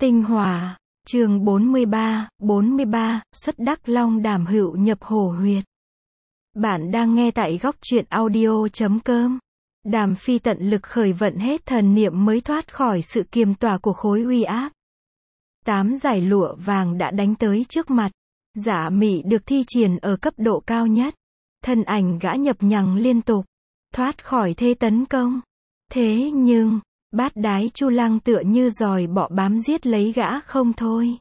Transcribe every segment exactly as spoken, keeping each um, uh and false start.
Tinh Hòa, chương bốn mươi ba, bốn mươi ba, xuất Đắc Long Đàm Hữu nhập hổ huyệt. Bạn đang nghe tại góc truyện audio chấm com. Đàm Phi tận lực khởi vận hết thần niệm mới thoát khỏi sự kiềm tỏa của khối uy áp. Tám dải lụa vàng đã đánh tới trước mặt. Dạ mị được thi triển ở cấp độ cao nhất. Thân ảnh gã nhập nhằng liên tục, thoát khỏi thế tấn công. Thế nhưng, bát đái chu lang tựa như giòi bọ bám giết lấy gã không thôi.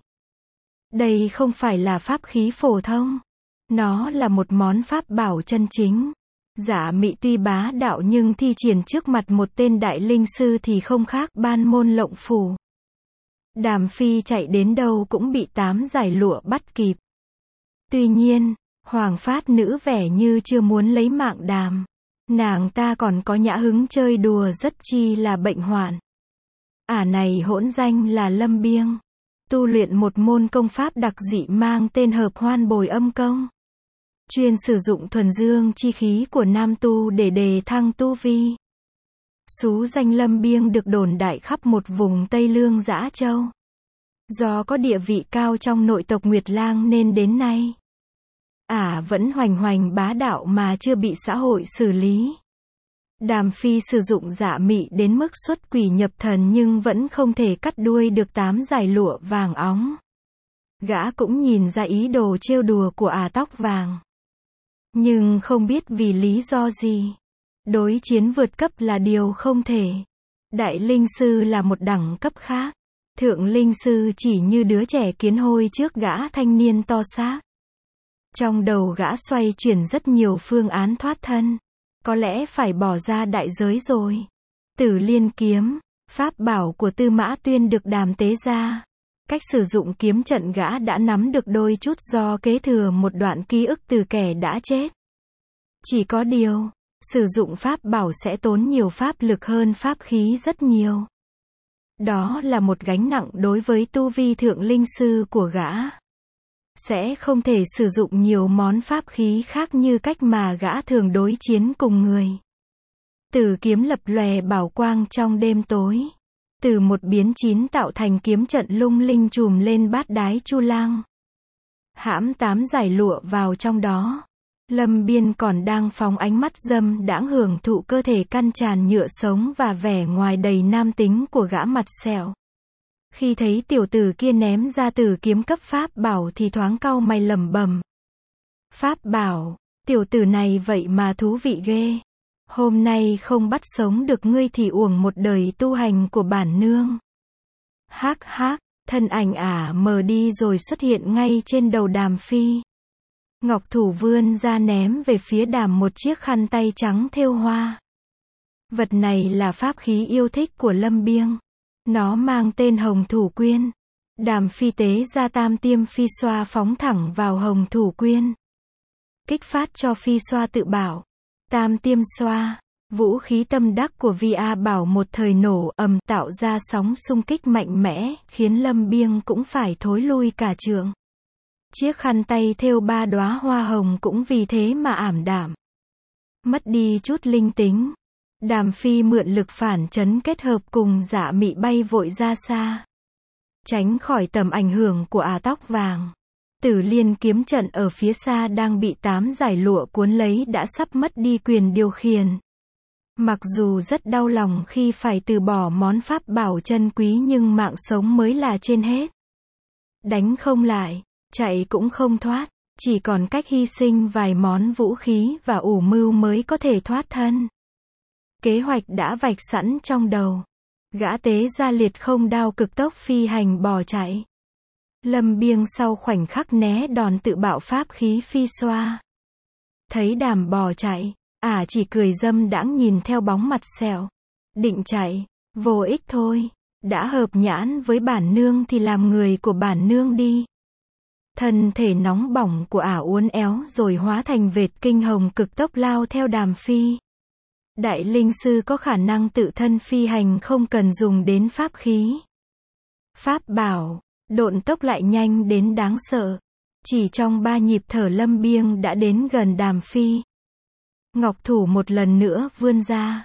Đây không phải là pháp khí phổ thông. Nó là một món pháp bảo chân chính. Dạ mị tuy bá đạo nhưng thi triển trước mặt một tên đại linh sư thì không khác ban môn lộng phủ. Đàm Phi chạy đến đâu cũng bị tám dải lụa bắt kịp. Tuy nhiên, Hoàng Phát nữ vẻ như chưa muốn lấy mạng Đàm. Nàng ta còn có nhã hứng chơi đùa rất chi là bệnh hoạn. Ả này hỗn danh là Lâm Biêng. Tu luyện một môn công pháp đặc dị mang tên Hợp Hoan Bồi Âm Công. Chuyên sử dụng thuần dương chi khí của nam tu để đề thăng tu vi. Xú danh Lâm Biêng được đồn đại khắp một vùng Tây Lương Dã Châu. Do có địa vị cao trong nội tộc Nguyệt Lang nên đến nay, Ả vẫn hoành hoành bá đạo mà chưa bị xã hội xử lý. Đàm Phi sử dụng dạ mị đến mức xuất quỷ nhập thần nhưng vẫn không thể cắt đuôi được tám dải lụa vàng óng. Gã cũng nhìn ra ý đồ trêu đùa của Ả tóc vàng. Nhưng không biết vì lý do gì. Đối chiến vượt cấp là điều không thể. Đại linh sư là một đẳng cấp khác. Thượng linh sư chỉ như đứa trẻ kiến hôi trước gã thanh niên to xác. Trong đầu gã xoay chuyển rất nhiều phương án thoát thân. Có lẽ phải bỏ ra đại giới rồi. Tử Liên kiếm, pháp bảo của Tư Mã Tuyên được Đàm tế ra. Cách sử dụng kiếm trận gã đã nắm được đôi chút do kế thừa một đoạn ký ức từ kẻ đã chết. Chỉ có điều, sử dụng pháp bảo sẽ tốn nhiều pháp lực hơn pháp khí rất nhiều. Đó là một gánh nặng đối với tu vi thượng linh sư của gã. Sẽ không thể sử dụng nhiều món pháp khí khác như cách mà gã thường đối chiến cùng người. Tử kiếm lập lòe bảo quang trong đêm tối. Từ một biến chín tạo thành kiếm trận lung linh trùm lên bát đái chu lang. Hãm tám dải lụa vào trong đó. Lâm Biên còn đang phóng ánh mắt dâm đãng hưởng thụ cơ thể căn tràn nhựa sống và vẻ ngoài đầy nam tính của gã mặt sẹo. Khi thấy tiểu tử kia ném ra tử kiếm cấp pháp bảo thì thoáng cau mày lẩm bẩm. Pháp bảo, tiểu tử này vậy mà thú vị ghê. Hôm nay không bắt sống được ngươi thì uổng một đời tu hành của bản nương. Hắc hắc, thân ảnh Ả mờ đi rồi xuất hiện ngay trên đầu Đàm Phi. Ngọc thủ vươn ra ném về phía Đàm một chiếc khăn tay trắng thêu hoa. Vật này là pháp khí yêu thích của Lâm Biêng. Nó mang tên Hồng Thủ Quyên. Đàm Phi tế ra tam tiêm phi xoa phóng thẳng vào Hồng Thủ Quyên. Kích phát cho phi xoa tự bảo. Tam tiêm xoa, vũ khí tâm đắc của Vi A Bảo một thời nổ ầm tạo ra sóng xung kích mạnh mẽ, khiến Lâm Biêng cũng phải thối lui cả trượng. Chiếc khăn tay thêu ba đóa hoa hồng cũng vì thế mà ảm đạm. Mất đi chút linh tính. Đàm Phi mượn lực phản chấn kết hợp cùng dạ mị bay vội ra xa. Tránh khỏi tầm ảnh hưởng của Ả tóc vàng. Tử Liên kiếm trận ở phía xa đang bị tám dải lụa cuốn lấy đã sắp mất đi quyền điều khiển. Mặc dù rất đau lòng khi phải từ bỏ món pháp bảo chân quý nhưng mạng sống mới là trên hết. Đánh không lại, chạy cũng không thoát, chỉ còn cách hy sinh vài món vũ khí và ủ mưu mới có thể thoát thân. Kế hoạch đã vạch sẵn trong đầu. Gã tế ra liệt không đao cực tốc phi hành bò chạy. Lâm Biêng sau khoảnh khắc né đòn tự bạo pháp khí phi xoa. Thấy Đàm bò chạy, Ả chỉ cười dâm đãng nhìn theo bóng mặt sẹo. Định chạy, vô ích thôi. Đã hợp nhãn với bản nương thì làm người của bản nương đi. Thân thể nóng bỏng của Ả uốn éo rồi hóa thành vệt kinh hồng cực tốc lao theo Đàm Phi. Đại linh sư có khả năng tự thân phi hành không cần dùng đến pháp khí. Pháp bảo, độn tốc lại nhanh đến đáng sợ. Chỉ trong ba nhịp thở Lâm Biêng đã đến gần Đàm Phi. Ngọc thủ một lần nữa vươn ra.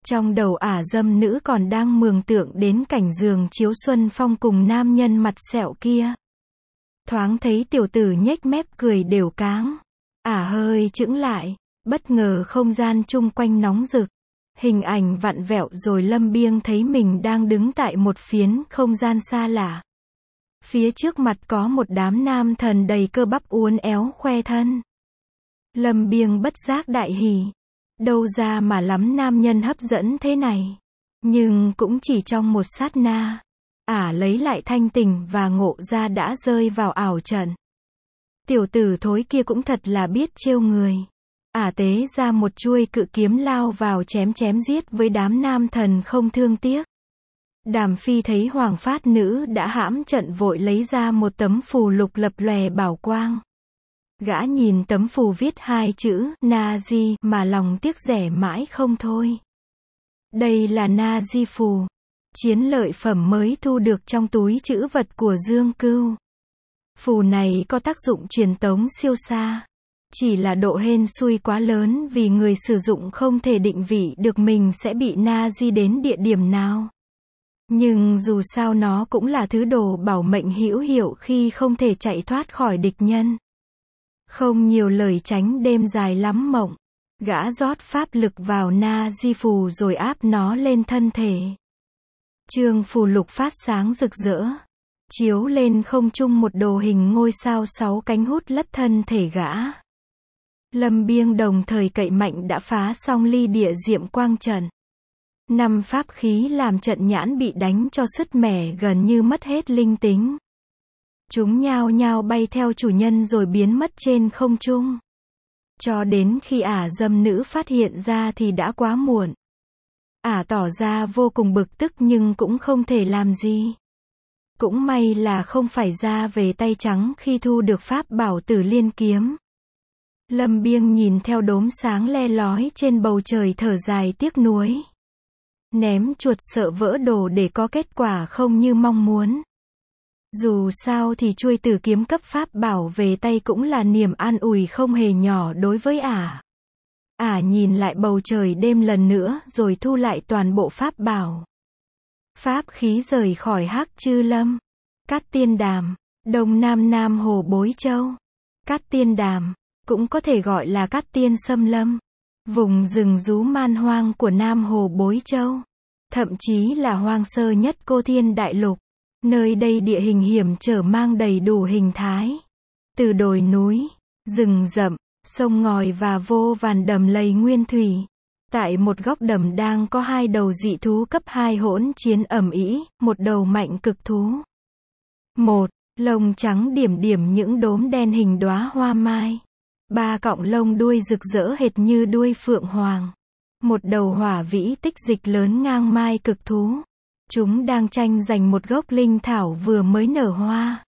Trong đầu ả dâm nữ còn đang mường tượng đến cảnh giường chiếu xuân phong cùng nam nhân mặt sẹo kia. Thoáng thấy tiểu tử nhếch mép cười đều cáng. Ả hơi chững lại, bất ngờ không gian chung quanh nóng rực. Hình ảnh vặn vẹo rồi Lâm Biêng thấy mình đang đứng tại một phiến không gian xa lạ. Phía trước mặt có một đám nam thần đầy cơ bắp uốn éo khoe thân. Lâm Biêng bất giác đại hỉ. Đâu ra mà lắm nam nhân hấp dẫn thế này. Nhưng cũng chỉ trong một sát na. Ả lấy lại thanh tỉnh và ngộ ra đã rơi vào ảo trận. Tiểu tử thối kia cũng thật là biết trêu người. Ả tế ra một chuôi cự kiếm lao vào chém chém giết với đám nam thần không thương tiếc. Đàm Phi thấy Hoàng Phát Nữ đã hãm trận vội lấy ra một tấm phù lục lập lòe bảo quang. Gã nhìn tấm phù viết hai chữ Na Di mà lòng tiếc rẻ mãi không thôi. Đây là Na Di phù, chiến lợi phẩm mới thu được trong túi trữ vật của Dương Cưu. Phù này có tác dụng truyền tống siêu xa. Chỉ là độ hên xui quá lớn vì người sử dụng không thể định vị được mình sẽ bị Na Di đến địa điểm nào. Nhưng dù sao nó cũng là thứ đồ bảo mệnh hữu hiệu khi không thể chạy thoát khỏi địch nhân. Không nhiều lời tránh đêm dài lắm mộng. Gã rót pháp lực vào Na Di phù rồi áp nó lên thân thể. Chương phù lục phát sáng rực rỡ. Chiếu lên không trung một đồ hình ngôi sao sáu cánh hút lất thân thể gã. Lâm Biêng đồng thời cậy mạnh đã phá xong ly địa diệm quang trận. Năm pháp khí làm trận nhãn bị đánh cho sứt mẻ gần như mất hết linh tính. Chúng nhao nhao bay theo chủ nhân rồi biến mất trên không trung. Cho đến khi ả dâm nữ phát hiện ra thì đã quá muộn. Ả tỏ ra vô cùng bực tức nhưng cũng không thể làm gì. Cũng may là không phải ra về tay trắng khi thu được pháp bảo Tử Liên kiếm. Lâm Biêng nhìn theo đốm sáng le lói trên bầu trời thở dài tiếc nuối. Ném chuột sợ vỡ đồ để có kết quả không như mong muốn. Dù sao thì chuôi tử kiếm cấp pháp bảo về tay cũng là niềm an ủi không hề nhỏ đối với ả. Ả nhìn lại bầu trời đêm lần nữa rồi thu lại toàn bộ pháp bảo. Pháp khí rời khỏi Hắc Chư Lâm. Cát Tiên Đàm, Đông Nam Nam Hồ Bối Châu. Cát Tiên Đàm, cũng có thể gọi là Cát Tiên Xâm Lâm. Vùng rừng rú man hoang của Nam Hồ Bối Châu. Thậm chí là hoang sơ nhất Cô Thiên Đại Lục. Nơi đây địa hình hiểm trở mang đầy đủ hình thái. Từ đồi núi, rừng rậm, sông ngòi và vô vàn đầm lầy nguyên thủy. Tại một góc đầm đang có hai đầu dị thú cấp hai hỗn chiến ầm ĩ, một đầu mạnh cực thú. Một, lông trắng điểm điểm những đốm đen hình đóa hoa mai. Ba cọng lông đuôi rực rỡ hệt như đuôi phượng hoàng. Một đầu hỏa vĩ tích dịch lớn ngang mai cực thú. Chúng đang tranh giành một gốc linh thảo vừa mới nở hoa.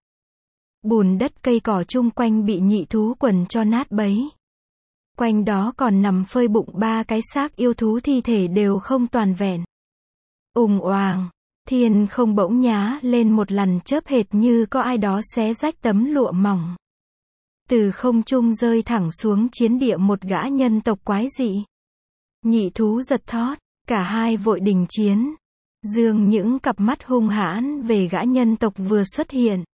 Bùn đất cây cỏ chung quanh bị nhị thú quần cho nát bấy. Quanh đó còn nằm phơi bụng ba cái xác yêu thú thi thể đều không toàn vẹn. Ùng oàng, thiên không bỗng nhá lên một lần chớp hệt như có ai đó xé rách tấm lụa mỏng. Từ không trung rơi thẳng xuống chiến địa một gã nhân tộc quái dị. Nhị thú giật thót, cả hai vội đình chiến. Dương những cặp mắt hung hãn về gã nhân tộc vừa xuất hiện.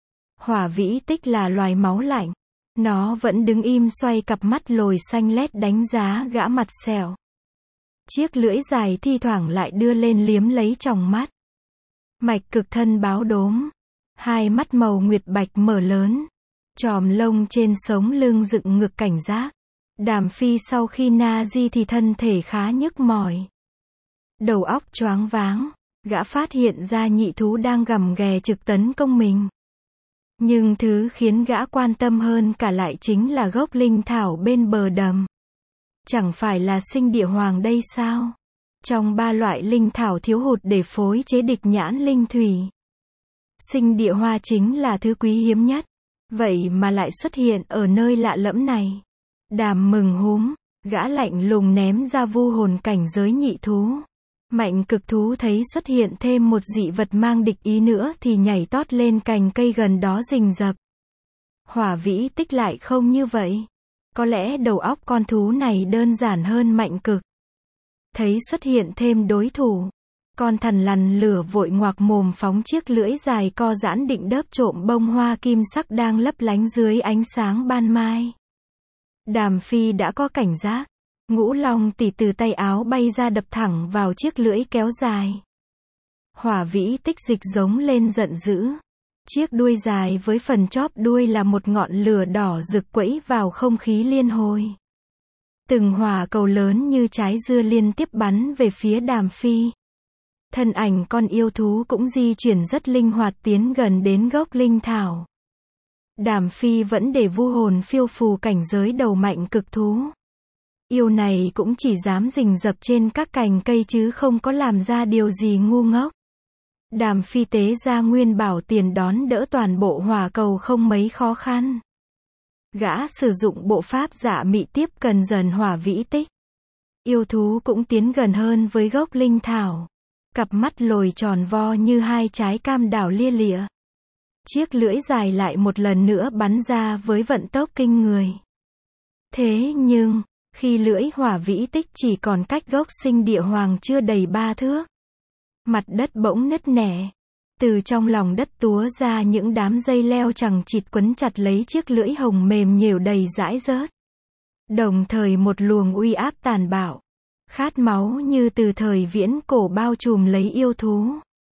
Hỏa vĩ tích là loài máu lạnh. Nó vẫn đứng im xoay cặp mắt lồi xanh lét đánh giá gã mặt sẹo. Chiếc lưỡi dài thi thoảng lại đưa lên liếm lấy tròng mắt. Mạch cực thân báo đốm. Hai mắt màu nguyệt bạch mở lớn. Chòm lông trên sống lưng dựng ngực cảnh giác. Đàm Phi sau khi Na Di thì thân thể khá nhức mỏi. Đầu óc choáng váng. Gã phát hiện ra nhị thú đang gầm ghè trực tấn công mình. Nhưng thứ khiến gã quan tâm hơn cả lại chính là gốc linh thảo bên bờ đầm. Chẳng phải là sinh địa hoàng đây sao? Trong ba loại linh thảo thiếu hụt để phối chế địch nhãn linh thủy. Sinh địa hoa chính là thứ quý hiếm nhất. Vậy mà lại xuất hiện ở nơi lạ lẫm này. Đàm mừng húm, gã lạnh lùng ném ra vu hồn cảnh giới nhị thú. Mạnh cực thú thấy xuất hiện thêm một dị vật mang địch ý nữa thì nhảy tót lên cành cây gần đó rình rập. Hỏa vĩ tích lại không như vậy. Có lẽ đầu óc con thú này đơn giản hơn mạnh cực. Thấy xuất hiện thêm đối thủ, con thần lằn lửa vội ngoạc mồm phóng chiếc lưỡi dài co giãn định đớp trộm bông hoa kim sắc đang lấp lánh dưới ánh sáng ban mai. Đàm Phi đã có cảnh giác. Ngũ Long Tỷ từ tay áo bay ra đập thẳng vào chiếc lưỡi kéo dài. Hỏa Vĩ Tích Dịch giống lên giận dữ. Chiếc đuôi dài với phần chóp đuôi là một ngọn lửa đỏ rực quẫy vào không khí liên hồi. Từng hỏa cầu lớn như trái dưa liên tiếp bắn về phía Đàm Phi. Thân ảnh con yêu thú cũng di chuyển rất linh hoạt tiến gần đến gốc linh thảo. Đàm Phi vẫn để vu hồn phiêu phù cảnh giới đầu mạnh cực thú. Yêu này cũng chỉ dám rình rập trên các cành cây chứ không có làm ra điều gì ngu ngốc. Đàm Phi tế ra nguyên bảo tiền đón đỡ toàn bộ hỏa cầu không mấy khó khăn. Gã sử dụng bộ pháp dạ mị tiếp cận dần hỏa vĩ tích. Yêu thú cũng tiến gần hơn với gốc linh thảo. Cặp mắt lồi tròn vo như hai trái cam đảo lia lịa. Chiếc lưỡi dài lại một lần nữa bắn ra với vận tốc kinh người. Thế nhưng, khi lưỡi hỏa vĩ tích chỉ còn cách gốc sinh địa hoàng chưa đầy ba thước, mặt đất bỗng nứt nẻ. Từ trong lòng đất túa ra những đám dây leo chằng chịt quấn chặt lấy chiếc lưỡi hồng mềm nhều đầy dãi rớt. Đồng thời một luồng uy áp tàn bạo, khát máu như từ thời viễn cổ bao trùm lấy yêu thú.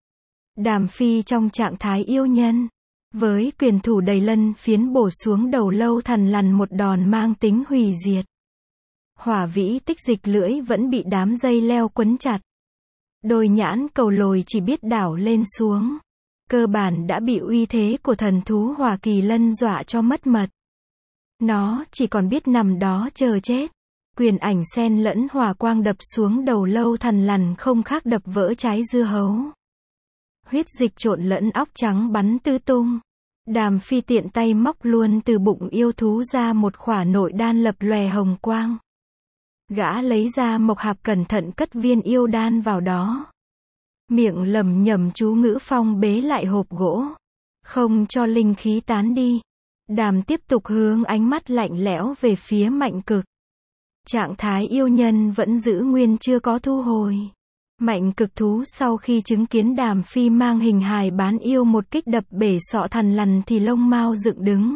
Đàm Phi trong trạng thái yêu nhân, với quyền thủ đầy lân phiến bổ xuống đầu lâu thần lằn một đòn mang tính hủy diệt. Hỏa Vĩ Tích Dịch lưỡi vẫn bị đám dây leo quấn chặt. Đôi nhãn cầu lồi chỉ biết đảo lên xuống. Cơ bản đã bị uy thế của thần thú Hỏa Kỳ Lân dọa cho mất mật. Nó chỉ còn biết nằm đó chờ chết. Quyền ảnh xen lẫn hỏa quang đập xuống đầu lâu thần lằn không khác đập vỡ trái dưa hấu. Huyết dịch trộn lẫn óc trắng bắn tứ tung. Đàm Phi tiện tay móc luôn từ bụng yêu thú ra một khỏa nội đan lập lòe hồng quang. Gã lấy ra mộc hạp cẩn thận cất viên yêu đan vào đó. Miệng lẩm nhẩm chú ngữ phong bế lại hộp gỗ. Không cho linh khí tán đi. Đàm tiếp tục hướng ánh mắt lạnh lẽo về phía Mạnh Cực. Trạng thái yêu nhân vẫn giữ nguyên chưa có thu hồi. Mạnh Cực thú sau khi chứng kiến Đàm Phi mang hình hài bán yêu một kích đập bể sọ thần lằn thì lông mao dựng đứng.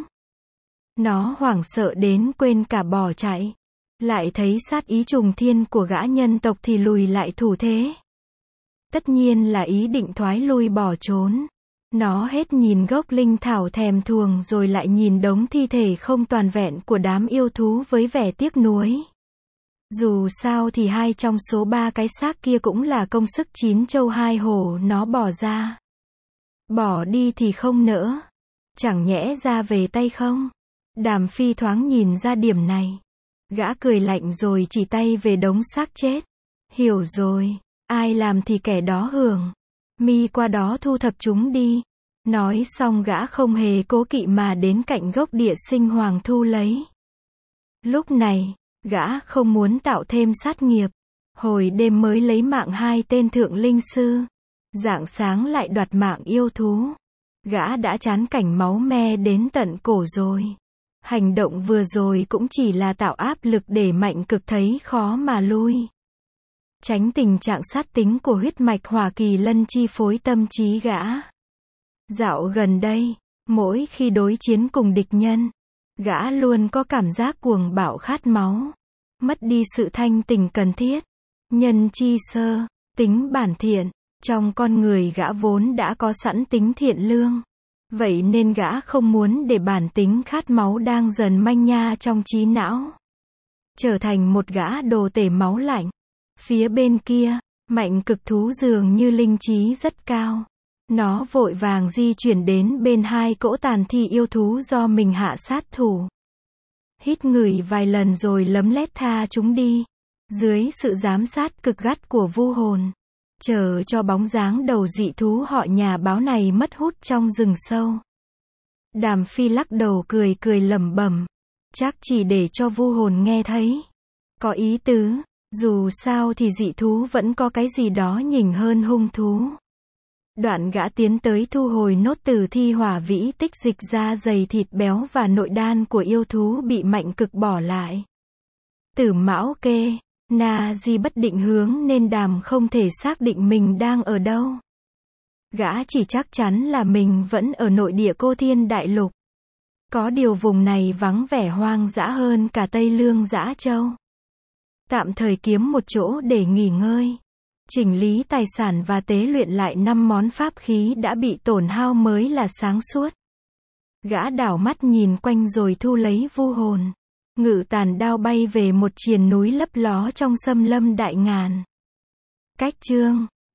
Nó hoảng sợ đến quên cả bỏ chạy. Lại thấy sát ý trùng thiên của gã nhân tộc thì lùi lại thủ thế. Tất nhiên là ý định thoái lui bỏ trốn. Nó hết nhìn gốc linh thảo thèm thuồng rồi lại nhìn đống thi thể không toàn vẹn của đám yêu thú với vẻ tiếc nuối. Dù sao thì hai trong số ba cái xác kia cũng là công sức chín châu hai hổ nó bỏ ra. Bỏ đi thì không nỡ. Chẳng nhẽ ra về tay không? Đàm Phi thoáng nhìn ra điểm này. Gã cười lạnh rồi chỉ tay về đống xác chết. Hiểu rồi, ai làm thì kẻ đó hưởng. Mi qua đó thu thập chúng đi. Nói xong gã không hề cố kỵ mà đến cạnh gốc địa sinh hoàng thu lấy. Lúc này, gã không muốn tạo thêm sát nghiệp. Hồi đêm mới lấy mạng hai tên thượng linh sư. Rạng sáng lại đoạt mạng yêu thú. Gã đã chán cảnh máu me đến tận cổ rồi. Hành động vừa rồi cũng chỉ là tạo áp lực để Mạnh Cực thấy khó mà lui. Tránh tình trạng sát tính của huyết mạch Hỏa Kỳ Lân chi phối tâm trí gã. Dạo gần đây, mỗi khi đối chiến cùng địch nhân, gã luôn có cảm giác cuồng bạo khát máu. Mất đi sự thanh tình cần thiết. Nhân chi sơ, tính bản thiện. Trong con người gã vốn đã có sẵn tính thiện lương. Vậy nên gã không muốn để bản tính khát máu đang dần manh nha trong trí não trở thành một gã đồ tể máu lạnh. Phía bên kia, Mạnh Cực thú dường như linh trí rất cao. Nó vội vàng di chuyển đến bên hai cỗ tàn thi yêu thú do mình hạ sát thủ. Hít ngửi vài lần rồi lấm lét tha chúng đi. Dưới sự giám sát cực gắt của vu hồn. Chờ cho bóng dáng đầu dị thú họ nhà báo này mất hút trong rừng sâu. Đàm Phi lắc đầu cười cười lẩm bẩm. Chắc chỉ để cho vu hồn nghe thấy. Có ý tứ, dù sao thì dị thú vẫn có cái gì đó nhỉnh hơn hung thú. Đoạn gã tiến tới thu hồi nốt tử thi Hỏa Vĩ Tích Dịch ra dày thịt béo và nội đan của yêu thú bị Mạnh Cực bỏ lại. Tử Mão Kê, Na Di bất định hướng nên Đàm không thể xác định mình đang ở đâu. Gã chỉ chắc chắn là mình vẫn ở nội địa Cô Thiên Đại Lục. Có điều vùng này vắng vẻ hoang dã hơn cả Tây Lương Dã Châu. Tạm thời kiếm một chỗ để nghỉ ngơi, chỉnh lý tài sản và tế luyện lại năm món pháp khí đã bị tổn hao mới là sáng suốt. Gã đảo mắt nhìn quanh rồi thu lấy vu hồn. Ngự tàn đao bay về một triền núi lấp ló trong xâm lâm đại ngàn. Cách chương